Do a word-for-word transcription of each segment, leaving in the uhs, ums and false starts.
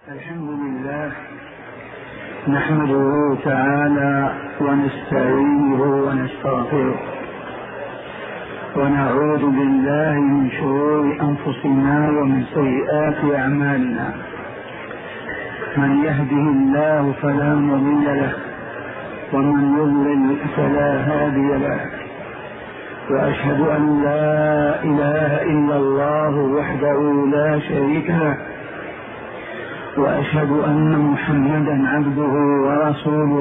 الحمد لله نحمده تعالى ونستعينه ونستغفره ونعوذ بالله من شرور أنفسنا ومن سيئات أعمالنا. من يهده الله فلا مضل له ومن يضلل فلا هادي له، وأشهد أن لا إله إلا الله وحده لا شريك له، وأشهد أن محمدا عبده ورسوله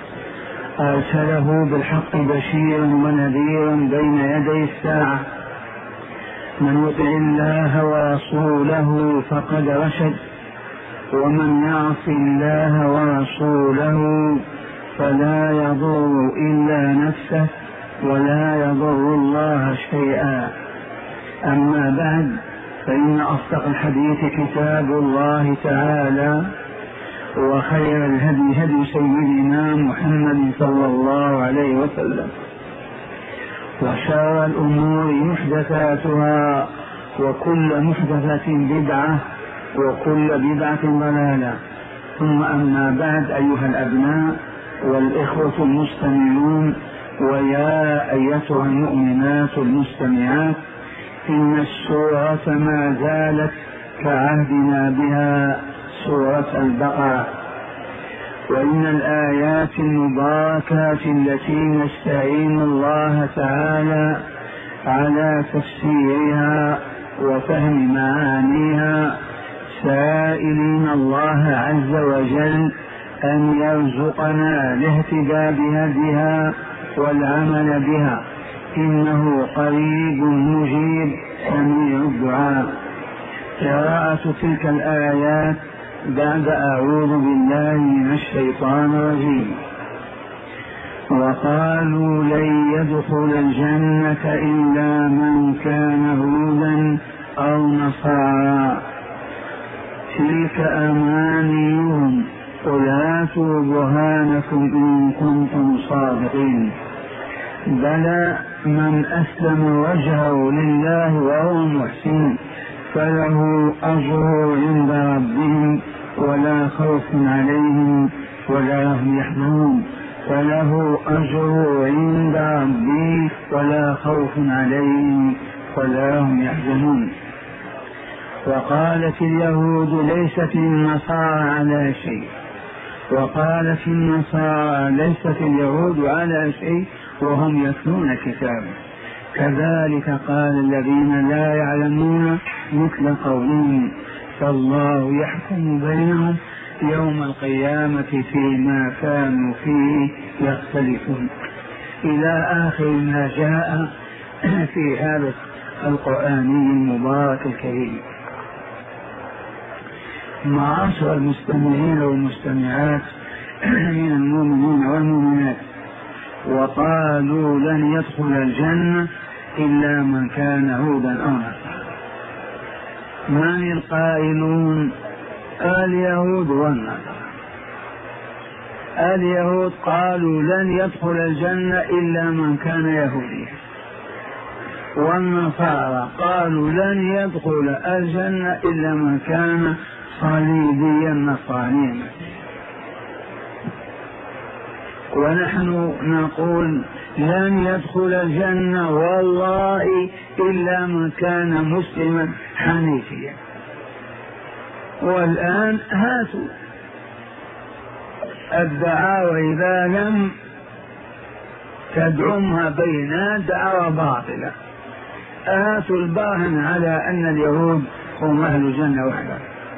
أرسله بالحق بشيرا ونذيرا بين يدي الساعة. من يطع الله ورسوله فقد رشد، ومن يعص الله ورسوله فلا يضر إلا نفسه ولا يضر الله شيئا. أما بعد، فإن أصدق الحديث كتاب الله تعالى، وخير الهدي هدي سيدنا محمد صلى الله عليه وسلم، وشر الأمور محدثاتها، وكل محدثة بدعة، وكل بدعة ضلالة. ثم أما بعد، أيها الأبناء والإخوة المستمعون، ويا أيتها المؤمنات المستمعات، إن السورة ما زالت كعهدنا بها سورة البقرة، وإن الآيات المباركات التي نستعين الله تعالى على تفسيرها وفهم معانيها، سائلين الله عز وجل أن يرزقنا الاهتداء بهديها والعمل بها، إنه قريب مجيب سميع الدعاء. قراءة تلك الآيات بعد أعوذ بالله من الشيطان الرجيم. وقالوا لن يدخل الجنة إلا من كان هودا أو نصارى تلك أمانيهم قل هاتوا برهانكم إن كنتم صادقين. بلى من أسلم وجهه لله وهو محسن فله أجر عند ربهم ولا خوف عليهم ولا هم يحزنون. فله أجر عند ربي ولا خوف عليهم ولا هم يحزنون. وقالت اليهود ليست النصارى على شيء، وقالت النصارى ليست اليهود على شيء وهم يتلون كتابا. كذلك قال الذين لا يعلمون مثل قولهم، فالله يحكم بينهم يوم القيامة فيما كانوا فيه يختلفون، إلى آخر ما جاء في هذا القرآن المبارك الكريم. معاشر المستمعين والمستمعات من المؤمنين والمؤمنات، وقالوا لن يدخل الجنة إلا من كان هودا أو نصارى. من القائلون؟ اليهود والنصارى. اليهود قالوا لن يدخل الجنة إلا من كان يهوديا، والنصارى قالوا لن يدخل الجنة إلا من كان صليبيا نصرانيا. ونحن نقول لن يدخل الجنة والله إلا من كان مسلما حنيفيا. والآن هاتوا الدعاوى إذا لم تدعمها بينات دعوى باطلة. هاتوا البرهن على أن اليهود هم أهل الجنة وحده.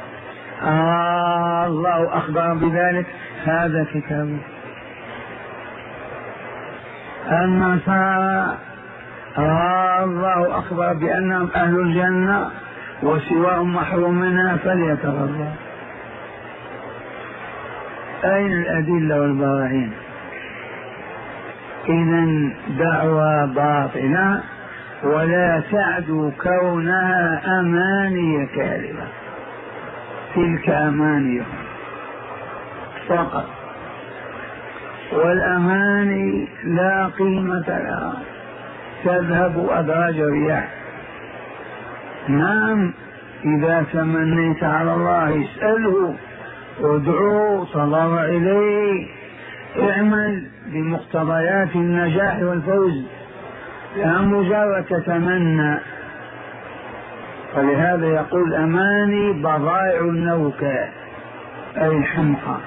آه الله أخبر بذلك، هذا كتابه. النصارى آه الله أخبر بأنهم أهل الجنة وسواهم محروم منها فليتغرب. أين الأدلة والبراهين؟ إذن دعوى باطلة، ولا تعد كونها أماني كاذبة. تلك أمانيهم فقط، والأماني لا قيمة لها، تذهب أدراج الرياح. نعم، إذا تمنيت على الله اسأله ادعو تضرع إليه، اعمل بمقتضيات النجاح والفوز، لا مجرد تتمنى. فلهذا يقول أماني بضائع النوكة أي الحمقى.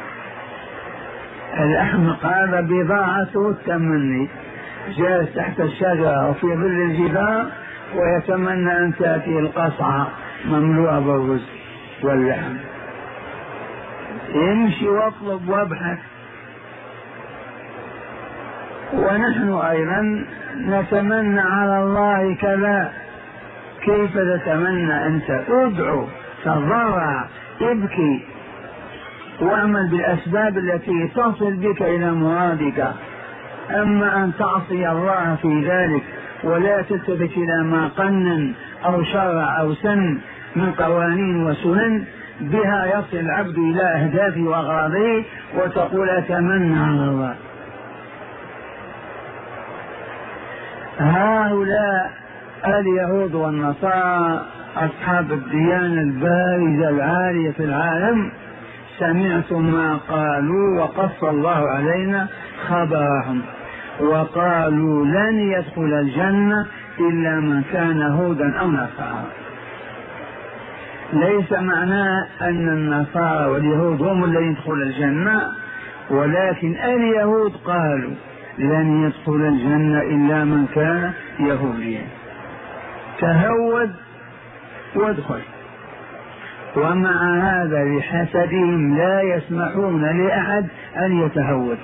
الأحمق هذا بضاعته التمني، جالس تحت الشجرة وفي ظل الجبال ويتمنى أن تأتي القصعة مملوءة بالرزق واللحم. يمشي واطلب وابحث. ونحن أيضا نتمنى على الله كذا. كيف تتمنى أنت؟ ادعو، تضرع، ابكي، واعمل بالأسباب التي تصل بك إلى مرادك. أما أن تعصي الله في ذلك ولا تلتفت إلى ما قنن أو شرع أو سن من قوانين وسنن بها يصل العبد إلى أهدافه وأغراضه، وتقول أتمنى على الله. هؤلاء اليهود والنصارى أصحاب الديانة البارزة العالية في العالم سمعتم ما قالوا وقص الله علينا خبرهم، وقالوا لن يدخل الجنة إلا من كان هودا أو نصارى. ليس معناه أن النصارى واليهود هم الذين يدخلون الجنة، ولكن اليهود قالوا لن يدخل الجنة إلا من كان يهوديا. تهود وادخل. ومع هذا بحسدهم لا يسمحون لأحد أن يتهود.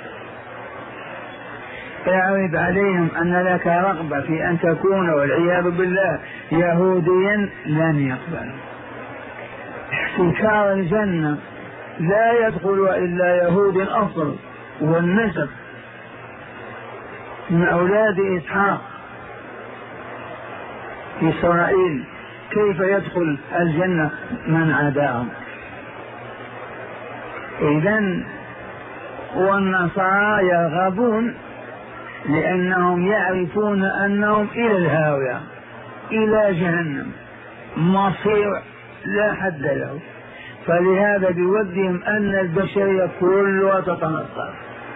اعرض عليهم أن لك رغبة في أن تكون والعياذ بالله يهوديا، لن يقبل. احتكار الجنة لا يدخل إلا يهود الأصل والنسب من أولاد إسحاق في إسرائيل. كيف يدخل الجنة من عداهم؟ إذن والنصارى يرغبون لأنهم يعرفون أنهم إلى الهاوية، إلى جهنم، مصير لا حد له. فلهذا بودهم أن البشرية كلها تتنصر،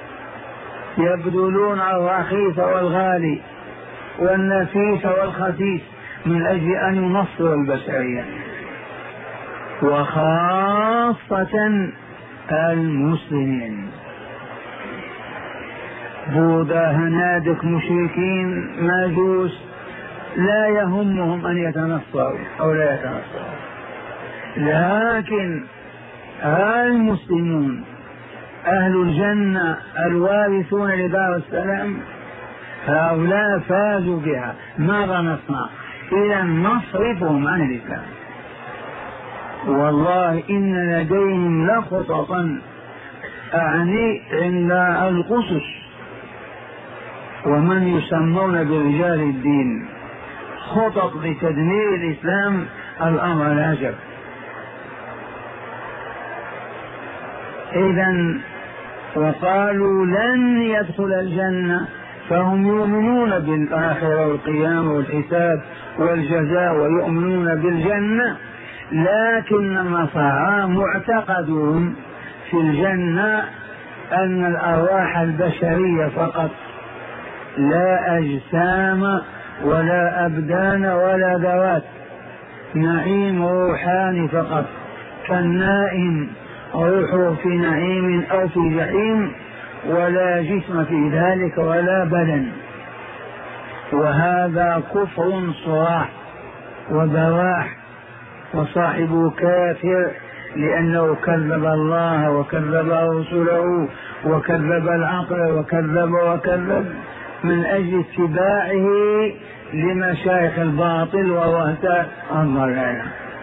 يبذلون الرخيص والغالي والنفيس والخسيس من أجل أن ينصروا البشرية، وخاصة المسلمين. بوذا، هنادك، مشركين، مجوس، لا يهمهم أن يتنصروا أو لا يتنصروا، لكن المسلمون أهل الجنة الوارثون لدار السلام هؤلاء فازوا بها. ماذا نصنع؟ إذا نصرفهم عن الإسلام. والله إن لديهم لخططا، أعني عند القسس ومن يسمون برجال الدين، خطط لتدمير الإسلام. الأمر العجب. إذن وقالوا لن يدخل الجنة، فهم يؤمنون بالآخرة والقيامة والحساب والجزاء ويؤمنون بالجنة، لكن النصارى معتقدون في الجنة أن الأرواح البشرية فقط، لا أجسام ولا أبدان ولا ذوات، نعيم روحاني فقط، كالنائم روحه في نعيم أو في جحيم، ولا جسم في ذلك ولا بدن. وهذا كفر صراح وبواح، وصاحبه كافر لأنه كذب الله وكذب رسله وكذب العقل وكذب وكذب من أجل اتباعه لمشايخ الباطل ووهتة الضلال.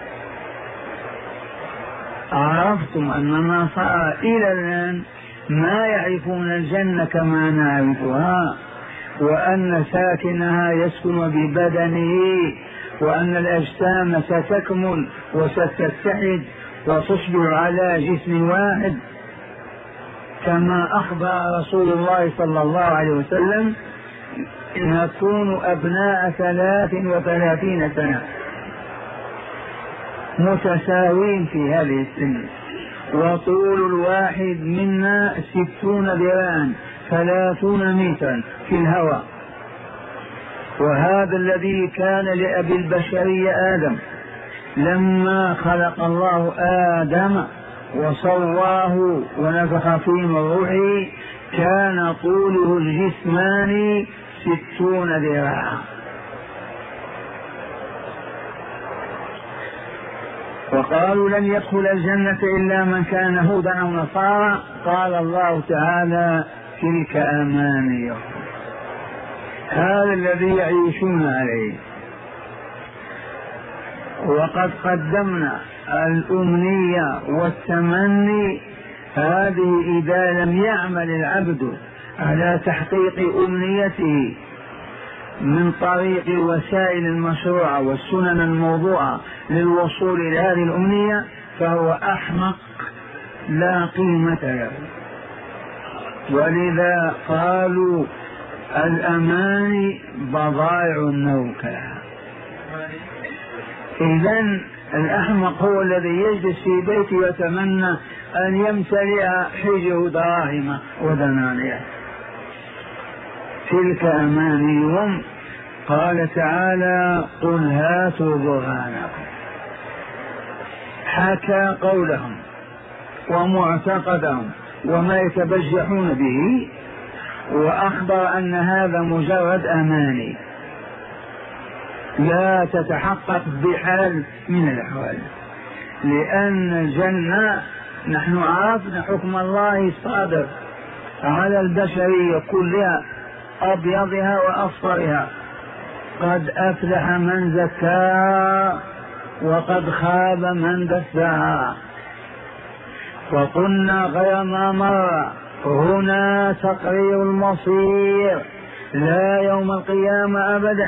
عرفتم أن النصارى إلى الآن ما يعرفون الجنة كما نعرفها، وأن ساكنها يسكن ببدنه، وأن الأجسام ستكمل وستتحد وتصبح على جسم واحد، كما أخبر رسول الله صلى الله عليه وسلم نكون أبناء ثلاث وثلاثين سنة متساوين في هذه السن، وطول الواحد منا ستون ذراعا ثلاثون مترا في الهواء. وهذا الذي كان لأبي البشرية آدم لما خلق الله آدم وصواه ونفخ فيه من روحه كان طوله الجسماني ستون ذراعا. وقالوا لن يدخل الجنة إلا من كان هودا أو نصارى. قال الله تعالى تلك أمانيهم، هذا الذي يعيشون عليه. وقد قدمنا الأمنية والتمني، هذه إذا لم يعمل العبد على تحقيق أمنيته من طريق الوسائل المشروعة والسنن الموضوعة للوصول إلى هذه الأمنية فهو أحمق لا قيمة له. ولذا قالوا الأماني بضائع النوكة. إذن الأحمق هو الذي يجلس في بيته ويتمنى أن يمتلئ حجه دراهم ودنانير. تلك أمانيهم. قال تعالى قل هاتوا برهانكم. حكى قولهم ومعتقدهم وما يتبجحون به، وأخبر أن هذا مجرد أماني لا تتحقق بحال من الأحوال، لأن الجنة نحن عرفنا حكم الله صادر على البشرية كلها أبيضها وأصفرها. قد أفلح من زكاها وقد خاب من دساها. وقلنا غير ما مر هنا تقرير المصير لا يوم القيامة أبدا.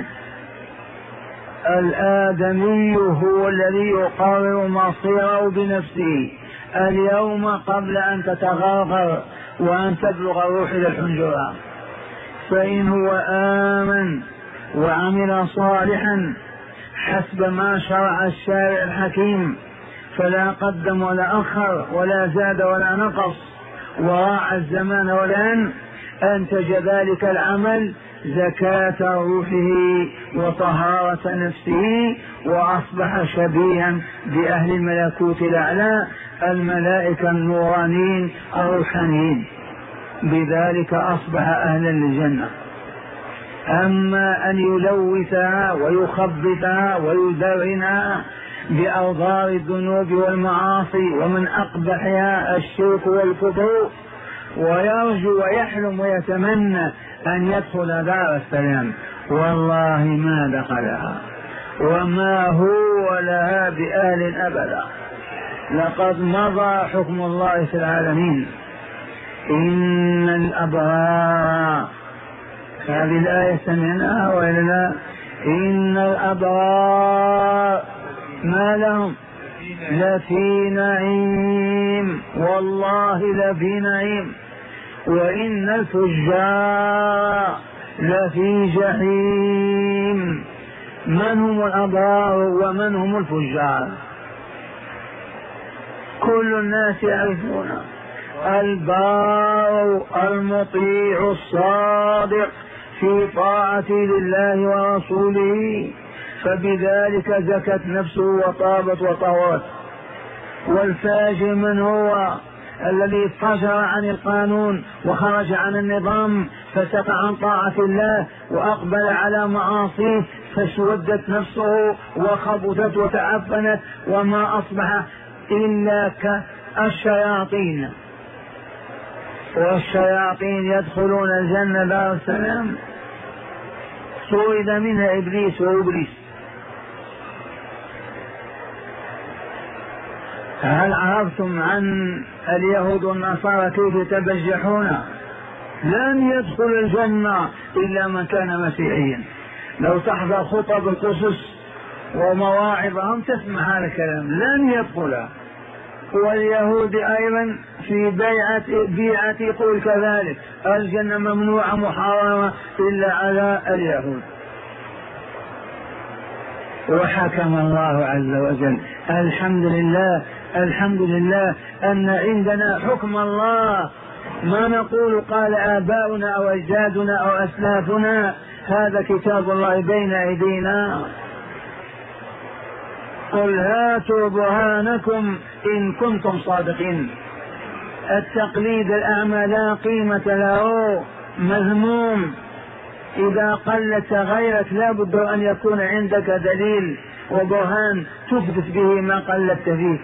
الآدمي هو الذي يقرر مصيره بنفسه اليوم قبل أن تتغرغر وأن تبلغ الروح إلى الحنجرة. فإن هو آمن وعمل صالحا حسب ما شرع الشارع الحكيم فلا قدم ولا أخر ولا زاد ولا نقص وراعى الزمان والآن، أنتج ذلك العمل زكاة روحه وطهارة نفسه، وأصبح شبيها بأهل الملكوت الأعلى الملائكة النورانيين الروحانيين، بذلك أصبح أهلا للجنة. أما أن يلوثها ويخبثها ويدرنها بأوضار الذنوب والمعاصي ومن أقبحها الشرك والكفر، ويرجو ويحلم ويتمنى أن يدخل دار السلام، والله ما دخلها وما هو لها بأهل أبدا. لقد مضى حكم الله في العالمين. إن الأبرار، هذه الآية سمعناها وإلا لا؟ إن الأبرار ما لهم لفي نعيم، والله لفي نعيم. وإن الفجار لفي جحيم. من هم الأبرار ومن هم الفجار؟ كل الناس يعرفون. البار المطيع الصادق في طاعة لله ورسوله، فبذلك زكت نفسه وطابت وطهرت. والفاجر من هو؟ الذي فجر عن القانون وخرج عن النظام فسقى عن طاعة الله وأقبل على معاصيه، فاسودت نفسه وخبثت وتعفنت وما أصبح إلا كالشياطين. والشياطين يدخلون الجنة دار السلام، سويد منها إبليس وإبليس. هل عرفتم عن اليهود والنصارى كيف يتبجحون؟ لن يدخل الجنة إلا من كان مسيحيا. لو تحضر خطب القصص ومواعظهم تسمع هذا الكلام، لن يدخلها. واليهود أيضا في بيعة بيعة يقول كذلك، الجنة ممنوعة محرمة إلا على اليهود. وحكم الله عز وجل. الحمد لله الحمد لله أن عندنا حكم الله، ما نقول قال آباؤنا أو أجدادنا أو أسلافنا، هذا كتاب الله بين أيدينا. قل هاتوا برهانكم إن كنتم صادقين. التقليد الأعمى لا قيمة له، مذموم. إذا قلت تغيرت لا بد أن يكون عندك دليل وبرهان تثبت به ما قلت فيه.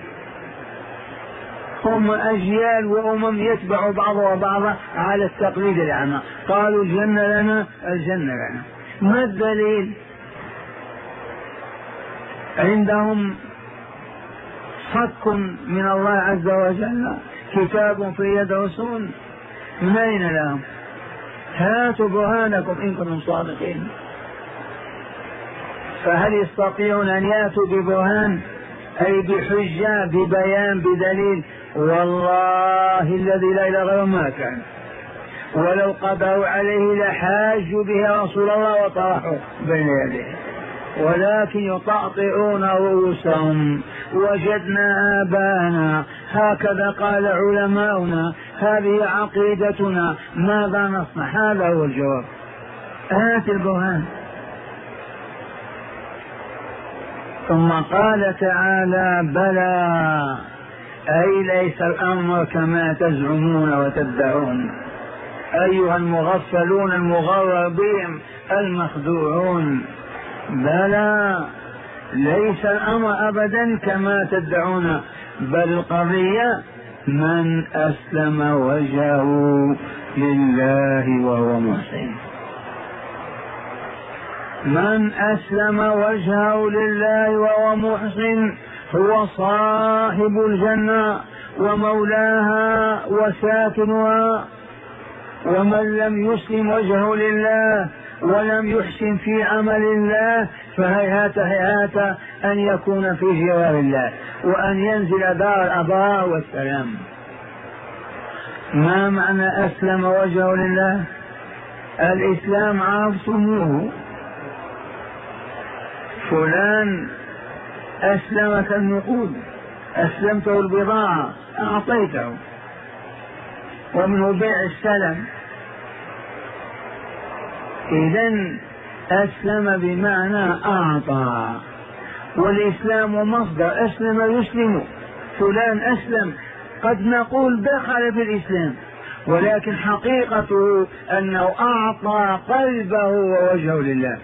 هم أجيال وأمم يتبع بعضها بعضا على التقليد الأعمى، قالوا الجنة لنا الجنة لنا. ما الدليل؟ عندهم صك من الله عز وجل، كتاب في يد رسول، من أين لهم؟ هاتوا برهانكم إن كنتم صادقين. فهل يستطيعون أن يأتوا ببرهان أي بحجة ببيان بدليل؟ والله الذي لا إله غيره ما كان، ولو قضوا عليه لحاجوا به رسول الله وطرحوا بين يديه، ولكن يطأطئون رؤوسهم. وجدنا آباءنا هكذا قال علماؤنا، هذه عقيدتنا، ماذا نصنع؟ هذا هو الجواب. هات البرهان. ثم قال تعالى بلى، أي ليس الأمر كما تزعمون وتدعون أيها المغفلون المغرر بهم المخدوعون. بلى، ليس الأمر أبدا كما تدعون، بل القضية من أسلم وجهه لله وهو محسن. من أسلم وجهه لله وهو محسن هو صاحب الجنة ومولاها وساكنها. ومن لم يسلم وجهه لله ولم يحسن في عمل الله فهيهات هيهات أن يكون في جوار الله وأن ينزل دار الأبرار والسلام. ما معنى أسلم وجهه لله؟ الإسلام عرفتموه، فلان أسلمك النقود، أسلمته البضاعة، أعطيته، ومنه بيع السلم. إذن أسلم بمعنى أعطى، والإسلام مصدر أسلم يسلم، فلان أسلم. قد نقول دخل في الإسلام، ولكن حقيقته أنه أعطى قلبه ووجهه لله.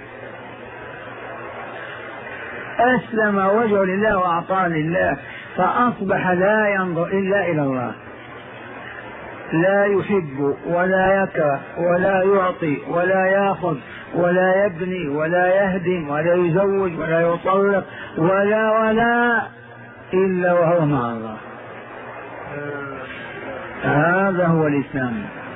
أسلم وجهه لله وأعطاه لله، فأصبح لا ينظر إلا إلى الله، لا يحب ولا يكره ولا يعطي ولا يأخذ ولا يبني ولا يهدم ولا يزوج ولا يطلق ولا ولا إلا وهو مع الله. هذا هو الإسلام.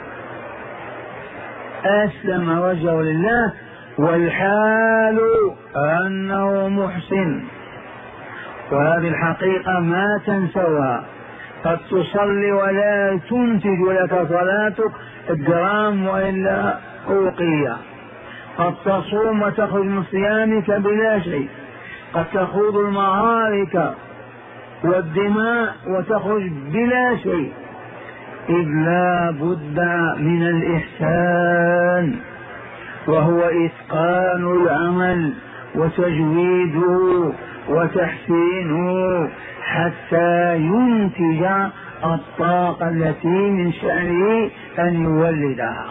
أسلم وجهه لله والحال أنه محسن، وهذه الحقيقة ما تنسوها. قد تصلي ولا تنتج لك صلاتك جرام وإلا أوقية، قد تصوم وتخرج من صيامك بلا شيء، قد تخوض المعارك والدماء وتخرج بلا شيء، إذ لا بد من الإحسان، وهو إتقان العمل وتجويده وتحسينه حتى ينتج الطاقة التي من شأنه أن يولدها.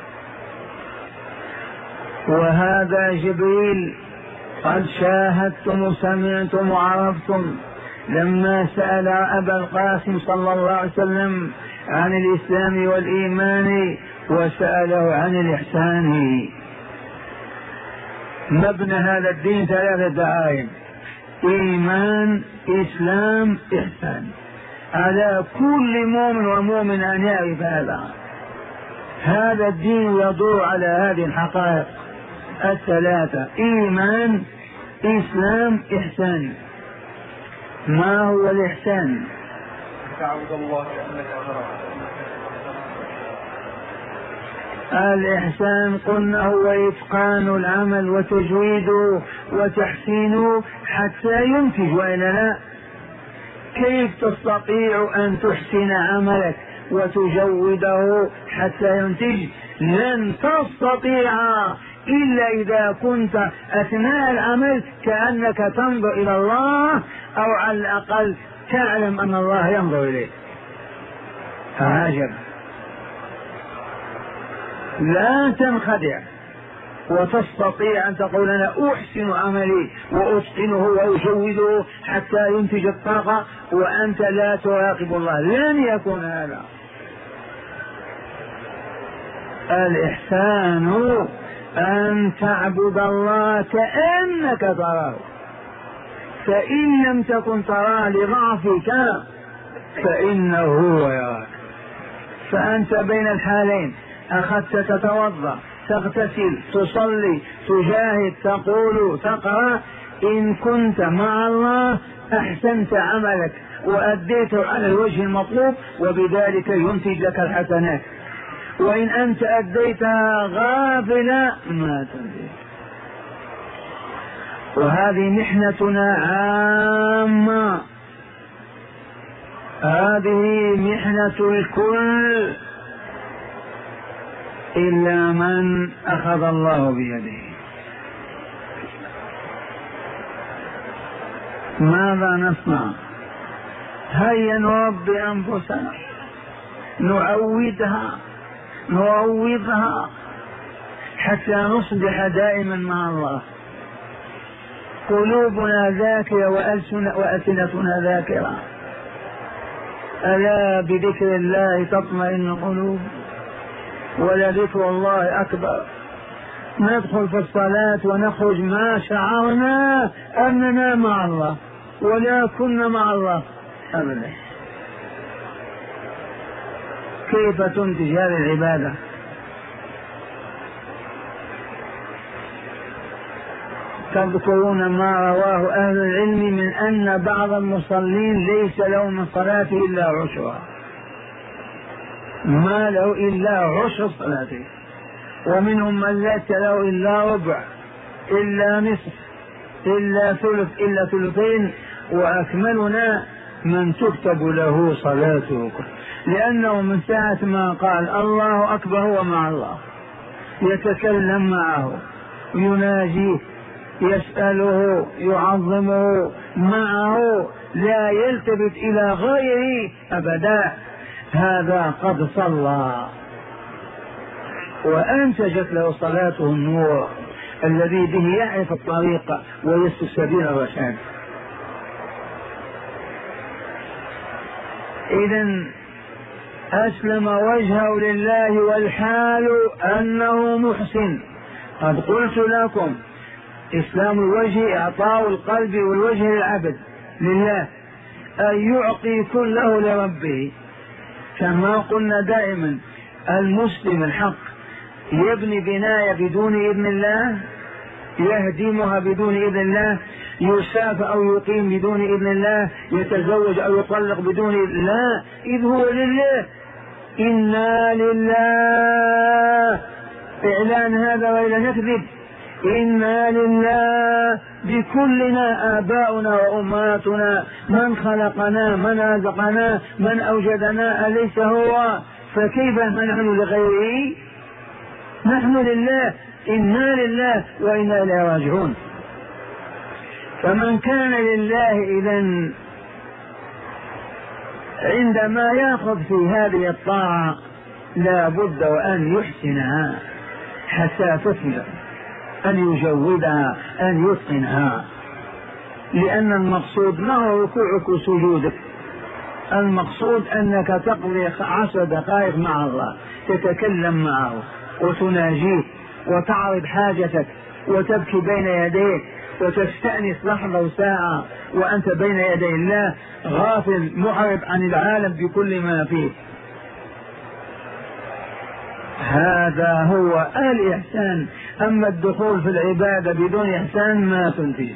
وهذا جبريل قد شاهدتم وسمعتم وعرفتم لما سأل أبا القاسم صلى الله عليه وسلم عن الإسلام والإيمان وسأله عن الإحسان. مبنى هذا الدين ثلاثة دعائم: إيمان، إسلام، إحسان. على كل مؤمن ومؤمن أن يعرف هذا. هذا الدين يدور على هذه الحقائق الثلاثة: إيمان، إسلام، إحسان. ما هو الإحسان؟ تعبد الله كأنك تراه. الإحسان قلنا هو إتقان العمل وتجويده وتحسينه حتى ينتج، وإلا لا كيف تستطيع أن تحسن عملك وتجوده حتى ينتج؟ لن تستطيع إلا إذا كنت أثناء العمل كأنك تنظر إلى الله، أو على الأقل تعلم أن الله ينظر إليك. عجب، لا تنخدع وتستطيع أن تقول أنا أحسن عملي وأتقنه وأجوده حتى ينتج الطاقة وأنت لا تراقب الله. لن يكون هذا. الإحسان أن تعبد الله كأنك تراه، فإن لم تكن تراه لضعفك فإنه هو يراك. فأنت بين الحالين، أخذت تتوضأ، تغتسل، تصلي، تجاهد، تقول، تقرأ، إن كنت مع الله أحسنت عملك وأديته على الوجه المطلوب، وبذلك ينتج لك الحسنات. وإن أنت أديتها غافلا ما تنتج. وهذه محنتنا عامة، هذه محنة الكل إلا من أخذ الله بيده. ماذا نصنع؟ هيا نربي أنفسنا، نعودها نعوضها حتى نصبح دائما مع الله. قلوبنا ذاكرة وألسنتنا ذاكرة. ألا بذكر الله تطمئن القلوب، ولذكر الله أكبر. ندخل في الصلاة ونخرج ما شعرنا أننا مع الله ولا كنا مع الله أبدا. كيف تنتج هذه العبادة؟ تذكرون ما رواه أهل العلم من أن بعض المصلين ليس له من صلاته إلا عشرة، ما له إلا عشر صلاته، ومنهم من ليس له إلا ربع، إلا نصف، إلا ثلث، إلا ثلثين، وأكملنا من تكتب له صلاته، لأنه من ساعة ما قال الله أكبر هو مع الله، يتكلم معه، يناجيه، يسأله، يعظمه معه، لا يلتفت إلى غيره أبدا. هذا قد صلى وأنتجت له صلاته النور الذي به يعرف الطريق ويسلك سبيل الرشاد. إذن أسلم وجهه لله والحال أنه محسن. قد قلت لكم إسلام الوجه إعطاء القلب والوجه للعبد لله، أن يعطي كله لربه. كما قلنا دائما المسلم الحق يبني بناية بدون إذن الله، يهدمها بدون إذن الله، يسافر أو يقيم بدون إذن الله، يتزوج أو يطلق بدون إذن الله، إذ هو لله. إنا لله، إعلان هذا وإلا نكذب. إنا لله بكلنا، آباؤنا وأمهاتنا، من خلقنا، من رزقنا، من أوجدنا أليس هو؟ فكيف نحن لغيره؟ نحن لله، إنا لله وإنا إليه راجعون. فمن كان لله إذن عندما يأخذ في هذه الطاعة لا بد وأن يحسنها حتى تثمر، أن يجودها، أن يتقنها، لأن المقصود ما هو ركوعك وسجودك، المقصود أنك تقضي عشر دقائق مع الله، تتكلم معه وتناجيه وتعرض حاجتك وتبكي بين يديه وتستأنس لحظة وساعة وأنت بين يدي الله غافل معرض عن العالم بكل ما فيه. هذا هو الإحسان. أما الدخول في العبادة بدون إحسان ما تنتج.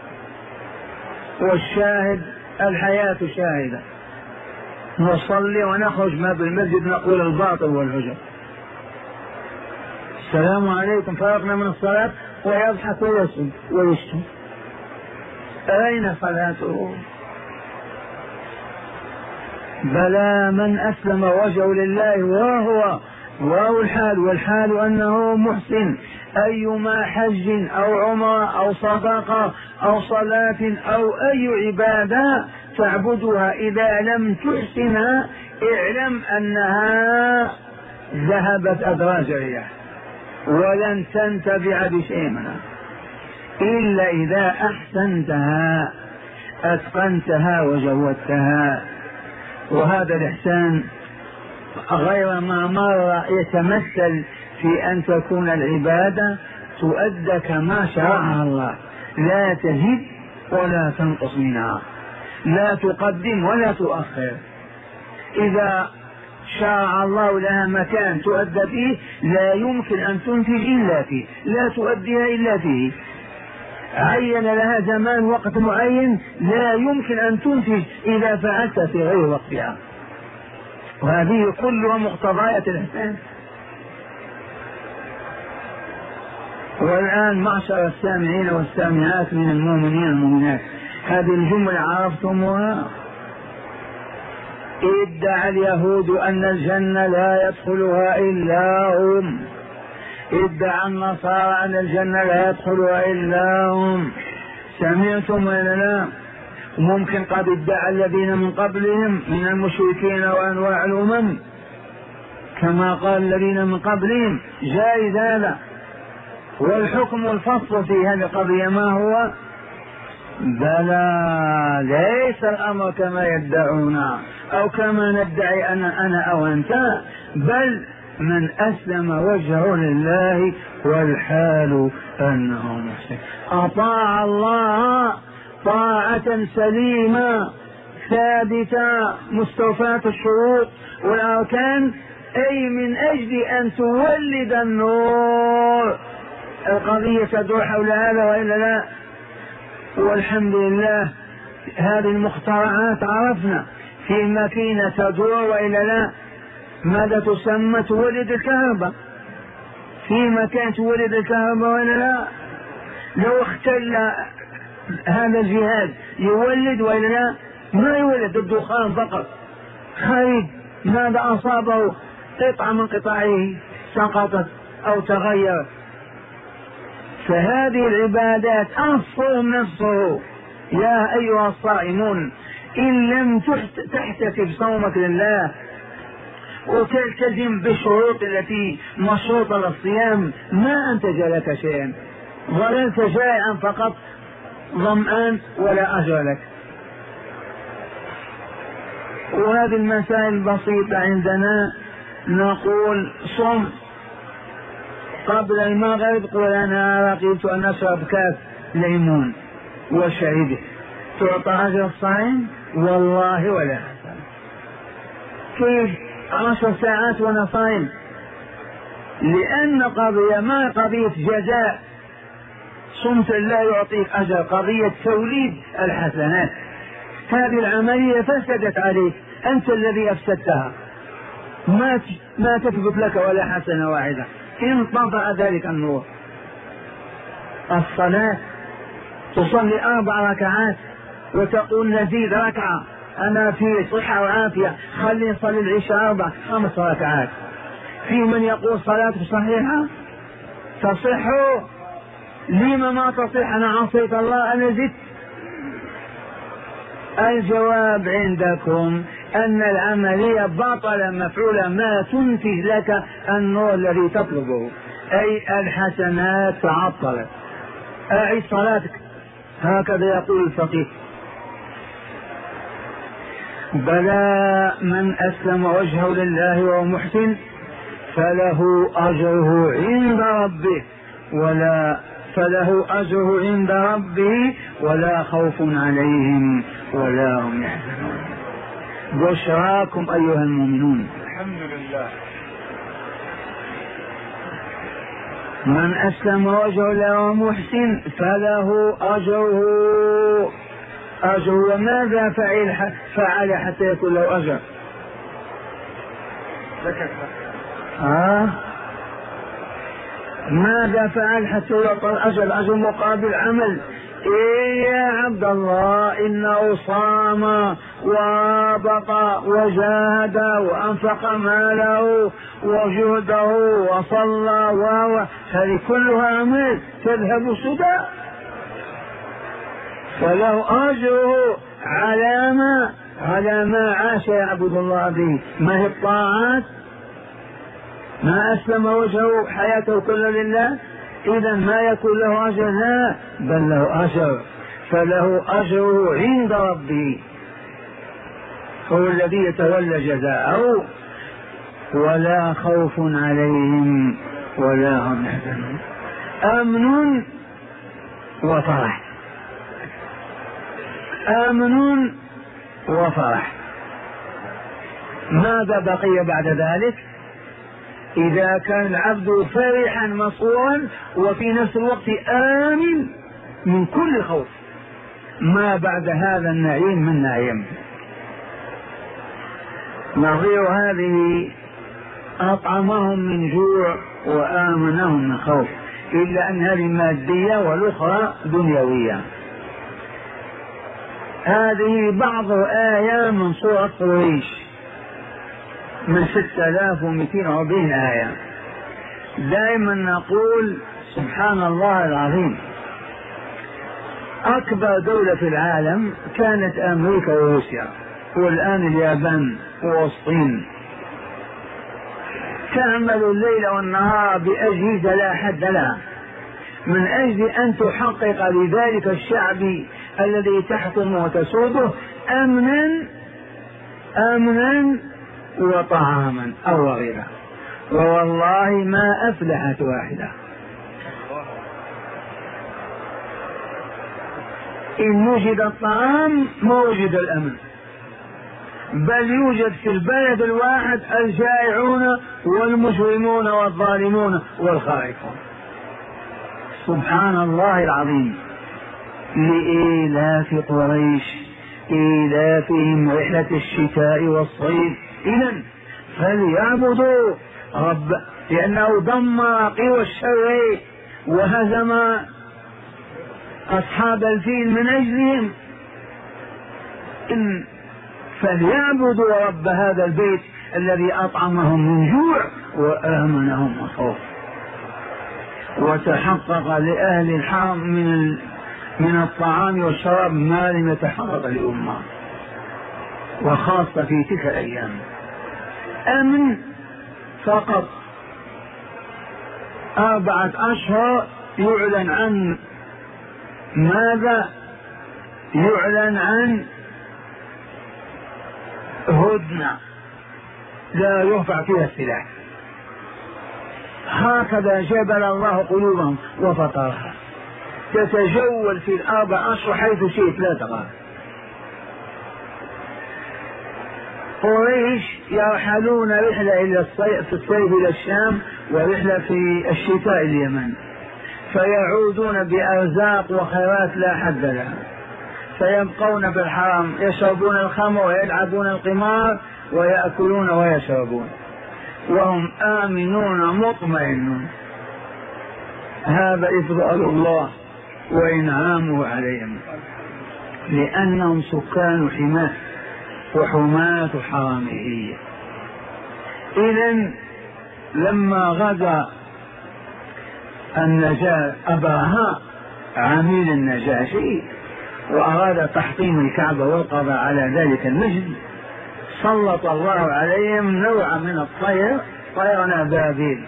والشاهد الحياة شاهدة، نصلي ونخرج ما بالمسجد نقول الباطل والهجر، السلام عليكم، فرقنا من الصلاة، ويضحك ويسجد ويشتم. أين صلاته؟ بلى من أسلم وجهه لله وهو وهو الحال، والحال أنه محسن، أيما حج أو عمرة أو صدقة أو صلاة أو أي عبادة تعبدها إذا لم تحسنها اعلم أنها ذهبت أدراج الرياح ولن تنتفع بشيء منها إلا إذا أحسنتها أتقنتها وجودتها. وهذا الإحسان غير ما مر يتمثل في أن تكون العبادة تؤدى كما شرعها الله، لا تزيد ولا تنقص منها، لا تقدم ولا تؤخر. إذا شرع الله لها مكان تؤدى فيه لا يمكن أن تنتج إلا فيه، لا تؤديها إلا فيه. عين لها زمان وقت معين لا يمكن أن تنتج إذا فعلت في غير وقتها، وهذه كلها مقتضيات الإحسان. والآن معشر السامعين والسامعات من المؤمنين والمؤمنات، هذه الجملة عرفتموها؟ ادعى اليهود أن الجنة لا يدخلها إلا هم، ادعى النصارى أن الجنة لا يدخلها إلا هم، سمعتم ولا لا؟ ممكن قد ادعى الذين من قبلهم من المشركين وأنواع الأمم كما قال الذين من قبلهم، جائز هذا. والحكم الفصل في هذه القضية ما هو؟ بلى، ليس الأمر كما يدعون أو كما ندعي أنا أنا أو أنت، بل من أسلم وجهه لله والحال أنه محسن، أطاع الله طاعة سليمة ثابتة مستوفاة الشروط والأركان، أي من أجل أن تولد النور. القضية تدور حول هذا وإلا لا؟ والحمد لله هذه المخترعات عرفنا في ماكينة تدور وإلا لا؟ ماذا تسمى؟ تولد الكهرباء، في مكان تولد الكهرباء وإلا لا؟ لو اختل هذا الجهاز يولد وإلا لا؟ ما يولد، الدخان فقط خارج. ماذا أصابه؟ قطعة من قطعه سقطت أو تغيرت. فهذه العبادات أصلهم نفسه. يا أيها الصائمون إن لم تحتسب صومك لله وتلتزم بالشروط التي مشروطة للصيام ما أنتج لك شيئا، ظللت جائعا فقط ظمآن ولا أجر لك. وهذه المسائل بسيطة عندنا. نقول صم قبل المغرب، قل أنا رقيت أن أشرب كاس ليمون وشربه، تعطى أجر الصائم؟ والله ولا حسن. كيف عشر ساعات وأنا صائم؟ لأن قضية ما قضية جزاء، صمت لا يعطيك أجر، قضية توليد الحسنات. هذه العملية فسدت عليك، أنت الذي أفسدتها، ما ما تثبت لك ولا حسنة واحدة، انطفأ ذلك النور. الصلاة تصلي أربع ركعات وتقول نزيد ركعة، أنا في صحة وعافية خلي نصلي العشاء أربع خمس ركعات. في من يقول صلاته صحيحة تصح، لما ما تصح؟ أنا عصيت الله أنا زدت. الجواب عندكم أن العملية باطلة مفعولة، ما تنتج لك النور الذي تطلبه، أي الحسنات تعطلت. أعيد صلاتك، هكذا يقول الفقيه. بلى من أسلم وجهه لله وهو محسن فله أجره عند ربه ولا فله أجره عند ربه ولا خوف عليهم ولا هم يحزنون. بشراكم أيها المؤمنون. الحمد لله. من أسلم وجهه له وهو محسن فله أجره. أجر ماذا فعل فعل حتى يكون له أجر؟ آه ماذا فعل حتى يعطى الأجر؟ الأجر مقابل عمل إيه يا عبد الله إنه صام وبقى وجاهد وأنفق ماله وجهده وصلى وهو هذه كلها أعمال تذهب سدى، فله أجره على ما على ما عاش يعبد الله به. ما هي الطاعات؟ ما أسلم وجهه حياته كلها لله، إذا ما يكون له أجر؟ لا، بل له أجر، فله أجره عند ربه، هو الذي يتولى جزاءه. ولا خوف عليهم ولا هم يحزنون، أمن وفرح، أمن وفرح. ماذا بقي بعد ذلك؟ إذا كان العبد فرحا مسرورا وفي نفس الوقت آمن من كل خوف، ما بعد هذا النعيم من نعيم. نظير هذه أطعمهم من جوع وآمنهم من خوف، إلا أن هذه مادية والأخرى دنيوية. هذه بعض آية من سورة قريش من ستة آلاف ومئتين وأربعين آية. دائما نقول سبحان الله العظيم، أكبر دولة في العالم كانت أمريكا وروسيا، والآن اليابان والصين، تعمل الليل والنهار بأجهزة لا حد لها من أجل أن تحقق لذلك الشعب الذي تحكمه وتسوده أمنا أمنا وطعاما أو غيره، ووالله ما أفلحت واحدة. إن وجد الطعام ما وجد الأمن، بل يوجد في البلد الواحد الجائعون والمجرمون والظالمون والخائفون. سبحان الله العظيم. لإيلاف قريش إيلافهم رحلة الشتاء والصيف، إذن فليعبدوا رب، لأنه دمر قوى الشر وهزم أصحاب الفيل من أجلهم. إن فليعبدوا رب هذا البيت الذي أطعمهم من جوع وآمنهم من خوف. وتحقق لأهل الحرم من من الطعام والشراب ما لم يتحقق لأمة، وخاصة في تلك الأيام. أمن فقط أربعة أشهر يعلن عن ماذا؟ يعلن عن هدنة لا يرفع فيها السلاح، هكذا جبل الله قلوبهم وفطرها، تتجول في الأربع أشهر حيث شئت لا تغار. قريش يرحلون رحلة إلى الصيف في الصيف إلى الشام، ورحلة في الشتاء اليمن، فيعودون بأرزاق وخيرات لا حد لها، فيبقون في الحرم يشربون الخمر ويلعبون القمار ويأكلون ويشربون وهم آمنون مطمئنون. هذا إفضال الله وإنعامه عليهم، لأنهم سكان حماه وحماة حرمه. إذن لما غدا النجاة أبرهة عميل النجاشي وأراد تحطيم الكعبة والقضاء على ذلك المسجد، سلط الله عليهم نوع من الطير، طيرنا أبابيل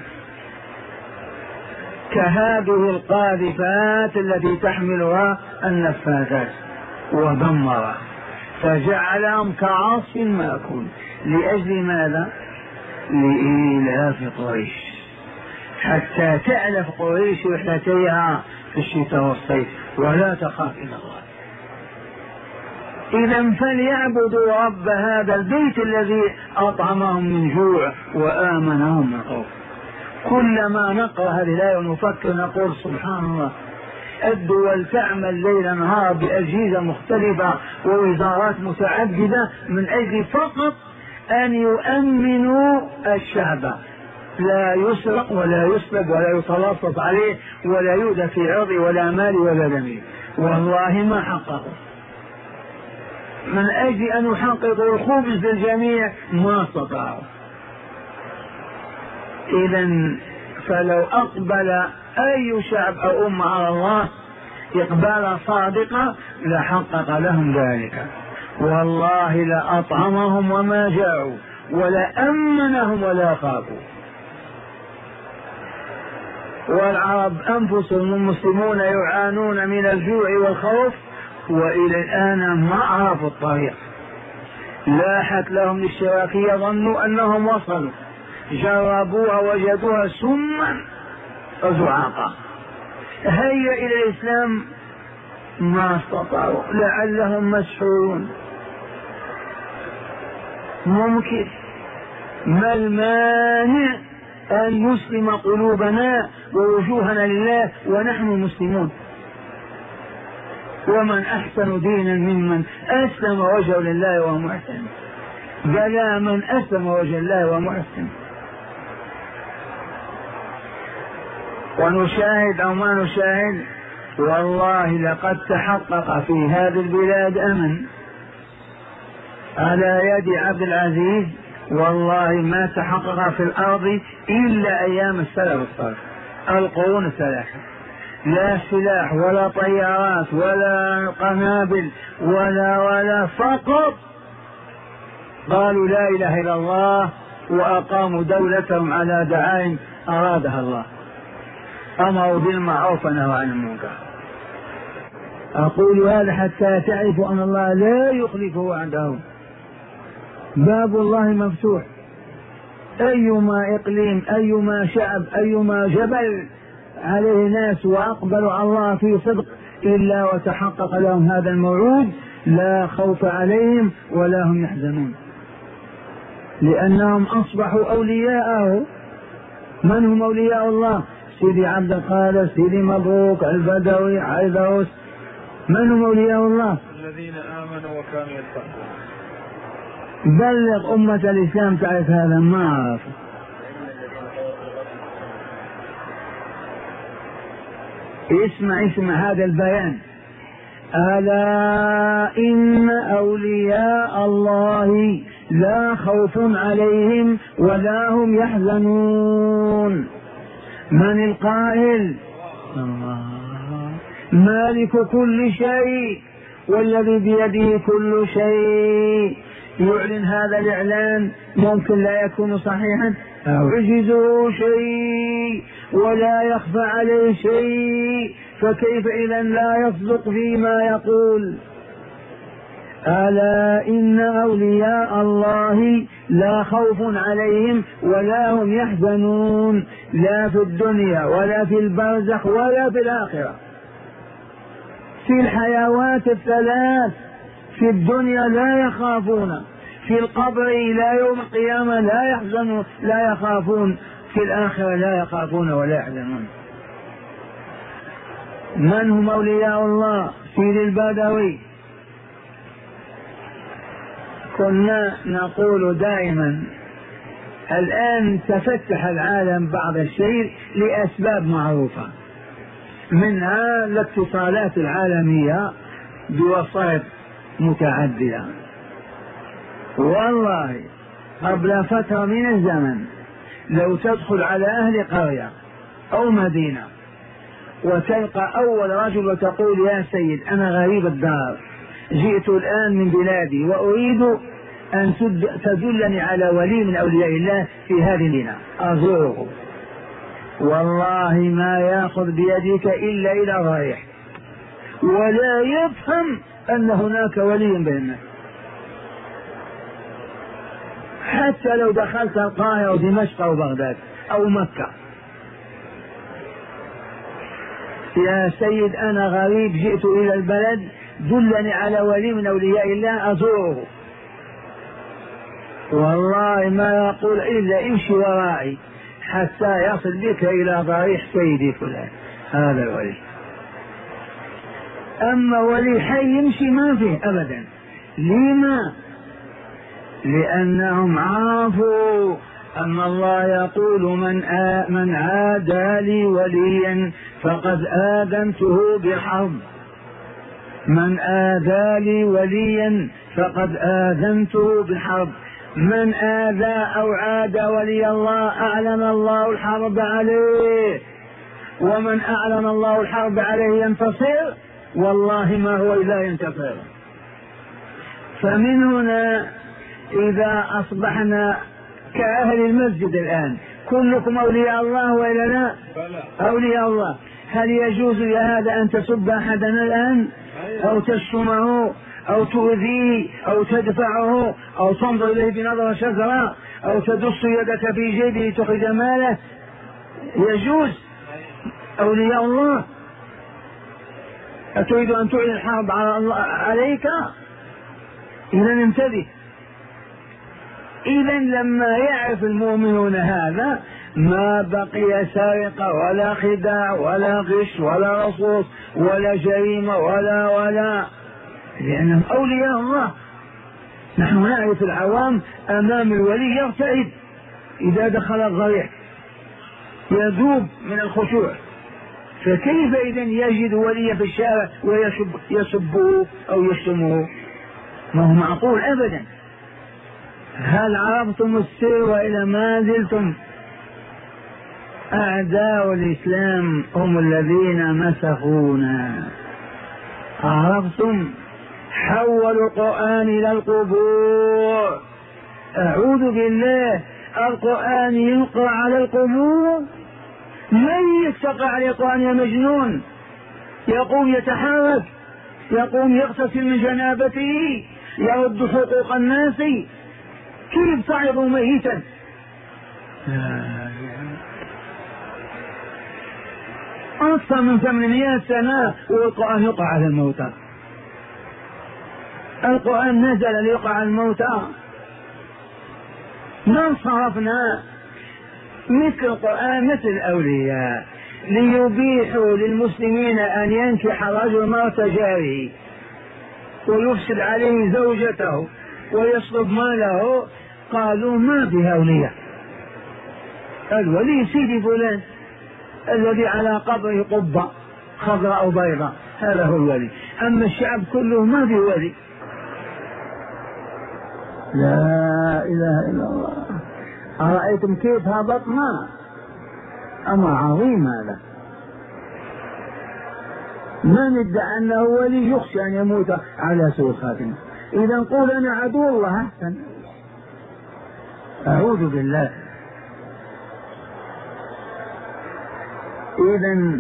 كهذه القاذفات التي تحملها النفاثات، ودمر فجعلهم كعصف مأكول. لأجل ماذا؟ لإيلاف قريش، حتى تألف قريش رحلتيها في الشتاء والصيف ولا تخاف إلا الله. إذا فليعبدوا رب هذا البيت الذي أطعمهم من جوع وآمنهم من خوف. كلما نقرأ هذه الآية ونفكر نقول سبحان الله، الدول تعمل ليل نهار بأجهزة مختلفة ووزارات متعددة من أجل فقط أن يؤمنوا الشعب، لا يسرق ولا يسلب ولا يتلصص عليه ولا يؤذى في عرضه ولا مال ولا دمه. والله ما حققوا. من أجل أن يحققوا الخبز للجميع ما استطاعوا. إذن فلو أقبل أي شعب أو أمة على الله إقبالا صادقا لحقق لهم ذلك، والله لأطعمهم وما جاعوا ولا أمنهم ولا خافوا. والعرب أنفسهم المسلمون يعانون من الجوع والخوف وإلى الآن ما عرفوا الطريق. لاحت لهم الشراكية ظنوا أنهم وصلوا، جربوها وجدوها سما وزعاقا. هيا إلى الإسلام ما استطاعوا، لعلهم مسحورون. ممكن. ما المانع أن نسلم قلوبنا ووجوهنا لله ونحن مسلمون؟ ومن أحسن دينا ممن أسلم وجهه لله وهو محسن. بلى من أسلم وجه الله وهو محسن. ونشاهد أو ما نشاهد، والله لقد تحقق في هذه البلاد أمن على يد عبد العزيز، والله ما تحقق في الأرض إلا أيام السلف الصالح القرون الثلاثة. لا سلاح ولا طيارات ولا قنابل ولا ولا فقط قالوا لا إله إلا الله وأقاموا دولتهم على دعائم أرادها الله. أمروا بالمعروف ونهوا عن المنكر. أقول هذا حتى تعرفوا أن الله لا يخلف وعده. باب الله مفتوح، أيما إقليم أيما شعب أيما جبل عليه ناس وأقبلوا على الله في صدق إلا وتحقق لهم هذا الموعود، لا خوف عليهم ولا هم يحزنون، لأنهم أصبحوا أولياءه. من هم أولياء الله؟ سيدي عبد القادر، سيدي مبروك، البدوي، عيدروس. من هم أولياء الله؟ الذين آمنوا وكانوا يتقون. بلغ أمة الإسلام تعرف هذا، ما عرف. اسمع اسمع هذا البيان: ألا إن أولياء الله لا خوف عليهم ولا هم يحزنون. من القائل؟ الله مالك كل شيء والذي بيده كل شيء. يعلن هذا الإعلان ممكن لا يكون صحيحا، يعجزه شيء ولا يخفى عليه شيء، فكيف إذا لا يصدق فيما يقول؟ ألا إن أولياء الله لا خوف عليهم ولا هم يحزنون، لا في الدنيا ولا في البرزخ ولا في الآخرة. في الحيوات الثلاث، في الدنيا لا يخافون، في القبر لا يوم القيامة لا يحزنون لا يخافون، في الآخرة لا يخافون ولا يحزنون. من هم أولياء الله؟ سيد البدوي. كنا نقول دائما الآن تفتح العالم بعض الشيء لأسباب معروفة، منها الاتصالات العالمية بوسائط متعددة. والله قبل فترة من الزمن لو تدخل على أهل قرية أو مدينة وتلقى أول رجل وتقول: يا سيد أنا غريب الدار، جئت الآن من بلادي وأريد أن تدلني على ولي من أولياء الله في هذه المدينة أزوره، والله ما يأخذ بيدك إلا إلى رايح، ولا يفهم أن هناك ولي بيننا. حتى لو دخلت القاهرة ودمشق أو بغداد أو مكة: يا سيد أنا غريب جئت إلى البلد، دلني على ولي من أولياء الله أزوره، والله ما يقول إلا امشي ورائي حتى يصل بك إلى ضريح سيدي فلان. هذا الولي. أما ولي حي يمشي ما فيه أبدا. لما؟ لأنهم عرفوا أن الله يقول: من آ من عادى لي وليا فقد آذنته بحرب. من آذى لي وليا فقد آذنته بالحرب. من آذى أو عاد ولي الله أعلن الله الحرب عليه، ومن أعلن الله الحرب عليه ينتصر، والله ما هو إلا ينتصر. فمن هنا إذا أصبحنا كأهل المسجد الآن كلكم أولياء الله وإلا لا؟ أولياء الله، هل يجوز لهذا أن تسب أحدا الآن أو تشتمه أو تؤذيه أو تدفعه أو تنظر إليه بنظرة شزرة أو تدس يدك في جيبه تخرج ماله؟ يجوز؟ أولياء الله. أتريد أن تعلن الحرب على الله عليك؟ إذا انتبه. إذا لما يعرف المؤمنون هذا ما بقي سرقة ولا خداع ولا غش ولا رصوص ولا جريمة ولا ولا لأنهم أولياء الله. نحن نعرف العوام أمام الولي يرتعد إذا دخل الضريح، يذوب من الخشوع، فكيف إذا يجد ولي في الشارع ويسبه أو يشتمه؟ ما هو معقول أبدا. هل عرفتم السر وإلى ما زلتم؟ أعداء الإسلام هم الذين مسخونا. عرفتم؟ حولوا القرآن إلى القبور. أعوذ بالله، القرآن يقرأ على القبور؟ من يتقى على القرآن يا مجنون؟ يقوم يتحرك، يقوم يغتسل من جنابته، يرد حقوق الناس، كيف تعظ ميتا؟ أكثر من ثمانمائة سنة والقرآن يقع على الموتى. القرآن نزل ليقع على الموتى. ما صرفنا مثل القرآن مثل الأولياء ليبيحوا للمسلمين أن ينكح رجل مرة جاره ويفسد عليه زوجته ويصرف ماله. قالوا ما بها أولياء، الولي سيدي فلان الذي على قبره قبة خضراء أو بيضاء، هذا هو الولي. أما الشعب كله ما به ولي. لا إله إلا الله. أرأيتم كيف هبطنا؟ أمر عظيم هذا. من ادعى أنه ولي يخشى أن يموت على سوء الخاتمة. إذا نقول أنا عدو الله أحسن. أعوذ بالله. إذا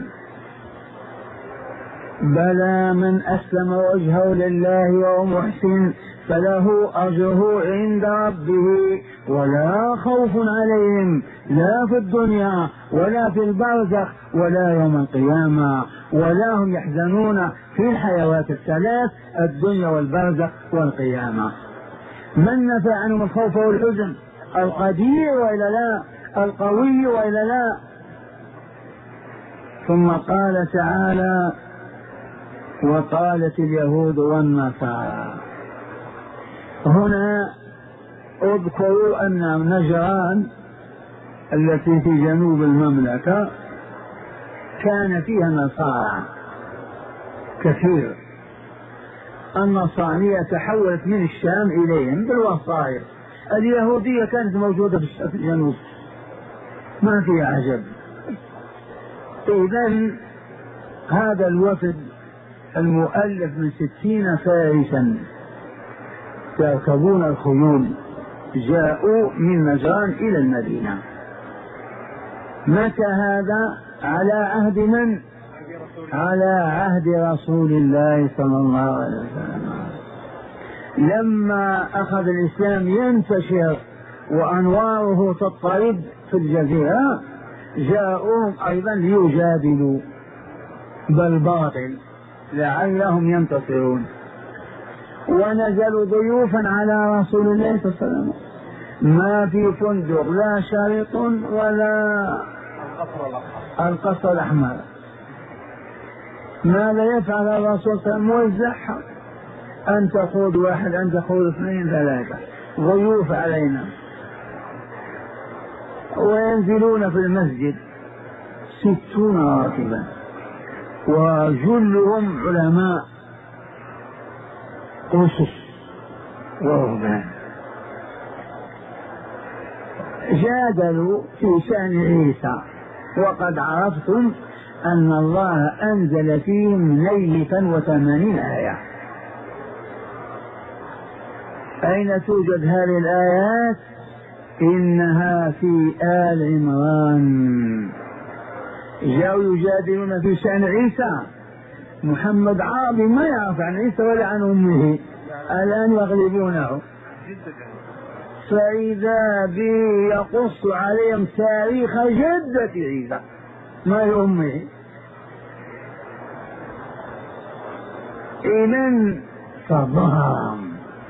بلى من أسلم وجهه لله وهو محسن فله أجره عند ربه ولا خوف عليهم لا في الدنيا ولا في البرزخ ولا يوم القيامة ولا هم يحزنون في الحيوات الثلاث الدنيا والبرزخ والقيامة. من نفى عنهم الخوف والحزن؟ القدير وإلا لا؟ القوي وإلا لا؟ ثم قال تعالى وقالت اليهود والنصارى. هنا اذكروا أن نجران التي في جنوب المملكة كان فيها نصارى كثير. النصرانية تحولت من الشام إليهم بالوسائط. اليهودية كانت موجودة في الجنوب، ما فيها عجب. إذن هذا الوفد المؤلف من ستين فارسا يركبون الخيول جاءوا من نجران إلى المدينة. متى هذا؟ على عهد من؟ على عهد رسول الله صلى الله عليه وسلم. لما أخذ الإسلام ينتشر وأنواره تضطرب في الجزيرة جاءوا أيضا ليجادلوا بالباطل لعلهم ينتصرون، ونزلوا ضيوفا على رسول الله صلى الله عليه وسلم. ما في فندق لا شريط ولا القصر الأحمر. ماذا يفعل الرسول صلى الله عليه وسلم؟ موزعها، أن تقود واحد، أن تقود اثنين ثلاثة، ضيوف علينا. وينزلون في المسجد ستون راكبا وجلهم علماء أسس ورهبان. جادلوا في شأن عيسى، وقد عرفتم أن الله أنزل فيهم ليلة وثمانين آية. أين توجد هذه الآيات؟ إنها في آل عمران. جاءوا يجادلون في شأن عيسى، محمد عربي ما يعرف عن عيسى ولا عن أمه، الآن يغلبونه، فإذا به يقص عليهم تاريخ جدة عيسى ما أمه. إذن فضهم،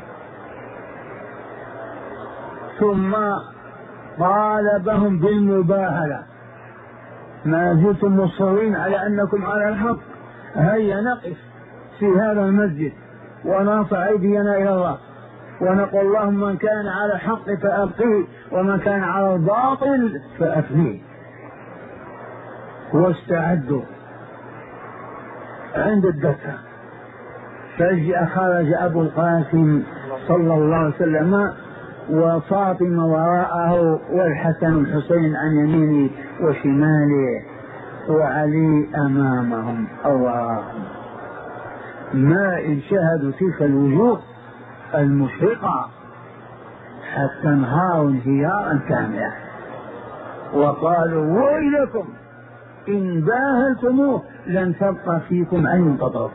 ثم طالبهم بالمباهلة، ما زلتم مصرين على أنكم على الحق، هيا نقف في هذا المسجد ونرفع أيدينا إلى الله ونقول اللهم من كان على الحق فأبقيه ومن كان على الباطل فأفنيه. واستعدوا عند الدفع، فجأة خرج أبو القاسم صلى الله عليه وسلم وفاطمة وراءه والحسن والحسين عن يمينه وشماله وعلي أمامهم أو وراءهم. ما إن شاهدوا تلك الوجوه المشرقة حتى انهاروا انهيارا كاملا وقالوا ويلكم إن باهلتموه لن تبقى فيكم عين تطرف.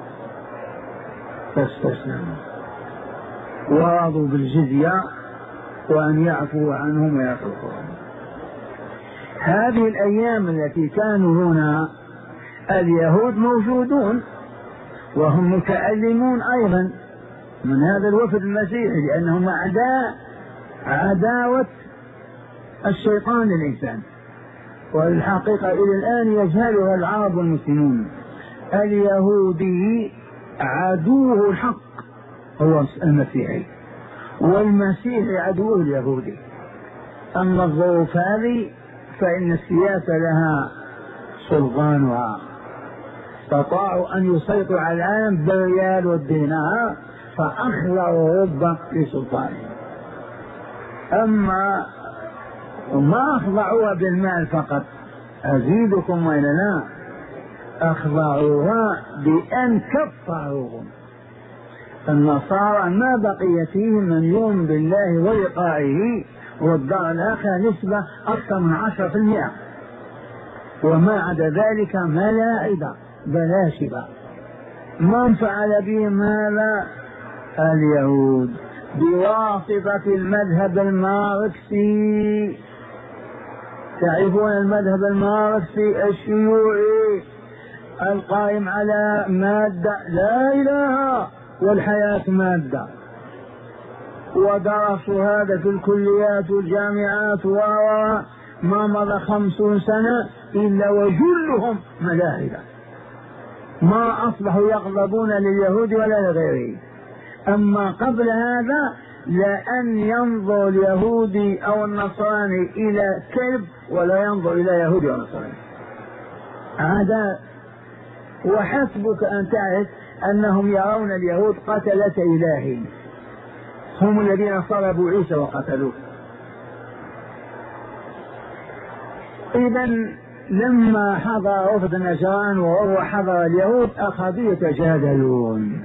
فاستسلموا ورضوا بالجزية وأن يعفوا عنهم ويتركوهم. هذه الأيام التي كانوا هنا اليهود موجودون وهم متألمون أيضا من هذا الوفد المسيحي، لأنهم أعداء عداوة الشيطان للإنسان، والحقيقة إلى الآن يجهلها العرب والمسلمون. اليهودي عدوه الحق هو المسيحي، والمسيحي عدوه اليهودي. أما الظروف هذه فإن السياسة لها سلطانها، استطاعوا أن يسيطروا على العالم بالريال والدينار فأخلعوا أوروبا لسلطانهم. أما ما أخضعوها بالمال فقط، أزيدكم وإلا لا، أخضعوها بأن كفروهم. النصارى ما بقي فيهم من يؤمن بالله ولقائه والدار الآخرة نسبة أكثر من عشرة في المئة، وما عدا ذلك ملاعب بلاشبة. من فعل بهم هذا؟ اليهود بواسطة المذهب الماركسي. تعرفون المذهب الماركسي الشيوعي القائم على مادة لا إله والحياة مادة، ودرسوا هذا في الكليات والجامعات وما مضى خمسون سنة إلا وجلهم ملاحدة، ما أصبحوا يغضبون لليهود ولا لغيره. أما قبل هذا لأن ينظر اليهودي أو النصراني إلى كلب ولا ينظر إلى يهودي أو نصراني، هذا. وحسبك أن تعرف أنهم يرون اليهود قتلة إله، هم الذين صلبوا عيسى وقتلوه. إذن لما حضر وفد نجران وهو حضر اليهود أخذوا يتجادلون،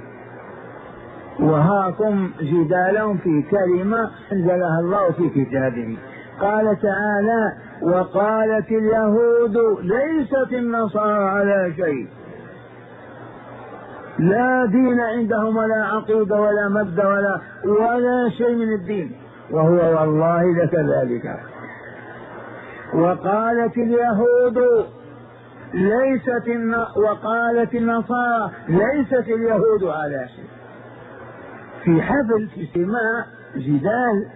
وهاكم جدالهم في كلمة أنزلها الله في كتابه. قال تعالى وقالت اليهود ليست النصارى على شيء، لا دين عندهم ولا عقيدة ولا مبدأ ولا ولا شيء من الدين، وهو والله لكذلك. وقالت اليهود ليست الن... وقالت النصارى ليست اليهود على شيء. في حفل في اجتماع جدال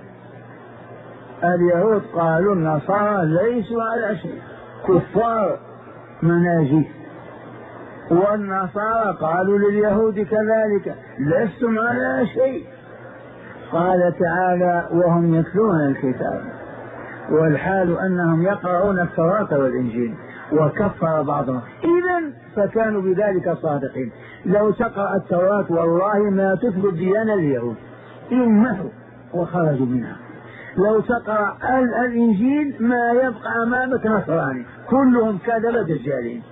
اليهود قالوا النصارى ليسوا على شيء، كفار مناجي، والنصارى قالوا لليهود كذلك لستم على شيء. قال تعالى وهم يتلون الكتاب والحال أنهم يقرؤون التوراة والإنجيل وكفر بعضهم. إذن فكانوا بذلك صادقين. لو تقرأ التوراة والله ما تثبت ديانة اليهود، إنه وخرجوا منها. لو تقرأ الإنجيل ما يبقى أمامك نصراني، كلهم كذبة دجالين.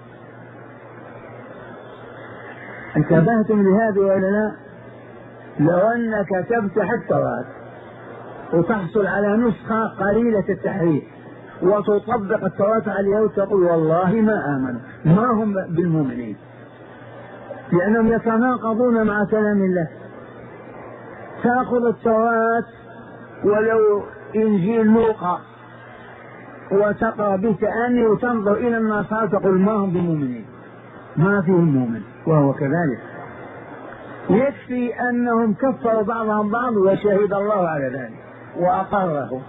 انتبهتم لهذا ولا لا؟ لو أنك تفتح التوراة وتحصل على نسخة قليلة التحريف وتطبق التوراة على اليهود تقول والله ما آمنوا، ما هم بالمؤمنين، لأنهم يتناقضون مع كلام الله. تأخذ التوراة ولو إنجيل لوقا وتقرأ بتأني وتنظر إلى النصارى تقول ما هم بمؤمنين، ما فيهم مؤمن، وهو كذلك. يكفي أنهم كفروا بعضهم بعض وشهد الله على ذلك وأقره.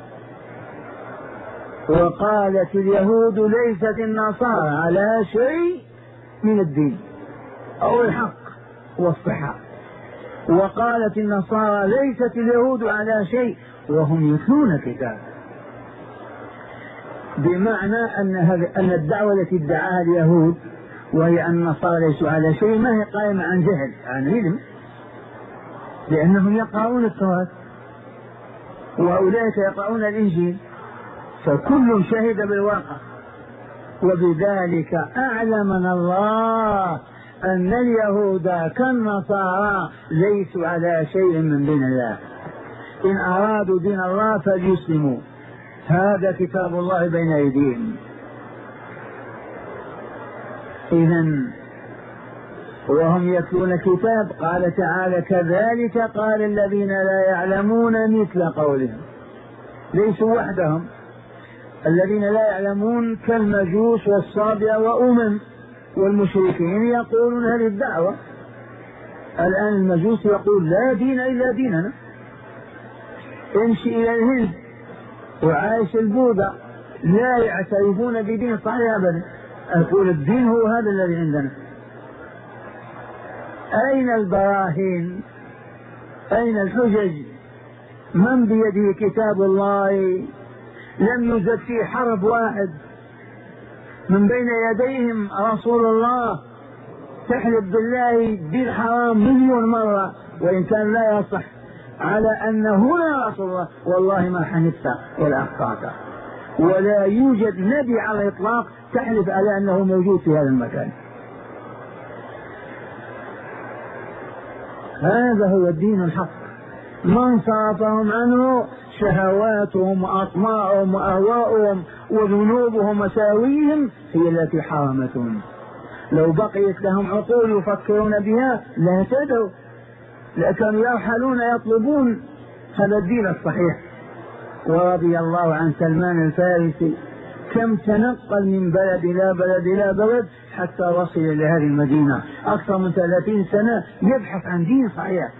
وقالت اليهود ليست النصارى على شيء من الدين أو الحق والصحة، وقالت النصارى ليست اليهود على شيء وهم يتلون كتاب. بمعنى أن أن الدعوة التي ادعاها اليهود وهي أن النصارى ليسوا على شيء ما هي قائمة عن جهل، عن علم، لأنهم يقرؤون التوراة وأولئك يقرؤون الإنجيل، فكل شهد بالواقع. وبذلك أعلمنا الله أن اليهود كالنصارى ليسوا على شيء من دين الله، إن أرادوا دين الله فليسلموا، هذا كتاب الله بين أيديهم. إذن وهم يتلون كتاب. قال تعالى كذلك قال الذين لا يعلمون مثل قولهم. ليسوا وحدهم، الذين لا يعلمون كالمجوس والصابئة وأمم والمشركين يقولون هذه الدعوة. الآن المجوس يقول لا دين إلا ديننا، امشي إلى الهند وعايش البوذا لا يعترفون بدين صحيح أبدا، أقول الدين هو هذا الذي عندنا. أين البراهين؟ أين الحجج؟ من بيده كتاب الله لم يوجد فيه حرف واحد، من بين يديهم رسول الله تحلف بالله بالحرام مليون مرة وإن كان لا يصح على أن هنا رسول الله، والله ما حنفت ولا أخطأت. ولا يوجد نبي على الإطلاق تحلف على أنه موجود في هذا المكان. هذا هو الدين الحق. من صرفهم عنه شهواتهم وأطماعهم وأهواؤهم وذنوبهم وساويهم هي التي حرمتهم. لو بقيت لهم عقول يفكرون بها لا اهتدوا، لكانوا يرحلون يطلبون هذا الدين الصحيح. ورضي الله عن سلمان الفارسي، كم تنقل من بلد إلى بلد إلى بلد حتى وصل إلى هذه المدينة، أكثر من ثلاثين سنة يبحث عن دين صحيح،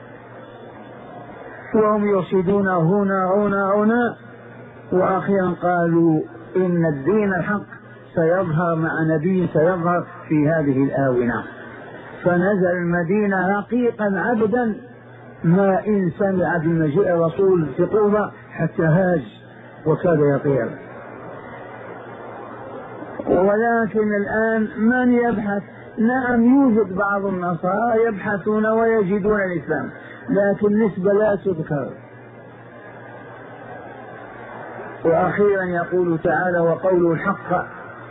وهم يرشدون هنا هنا هنا، وأخيرا قالوا إن الدين الحق سيظهر مع نبي سيظهر في هذه الآونة. فنزل المدينة رقيقا عبدا ما إن سمع بمجيء الرسول في طوبى حتى هاج وكاد يطير. ولكن الآن من يبحث؟ نعم يوجد بعض النصارى يبحثون ويجدون الإسلام، لكن نسبة لا تذكر. وأخيرا يقول تعالى وقوله الحق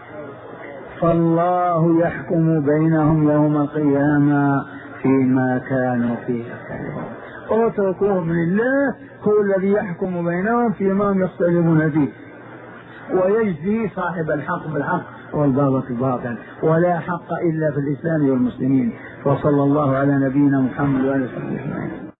فالله يحكم بينهم يوم القيامة فيما كانوا فيه يختلفون. اتركوهم لله، هو الذي يحكم بينهم فيما هم يختلفون فيه، ويجزي صاحب الحق بالحق والباطل بالباطل، ولا حق إلا في الإسلام والمسلمين. وصلى الله على نبينا محمد وعلى آله وصحبه أجمعين.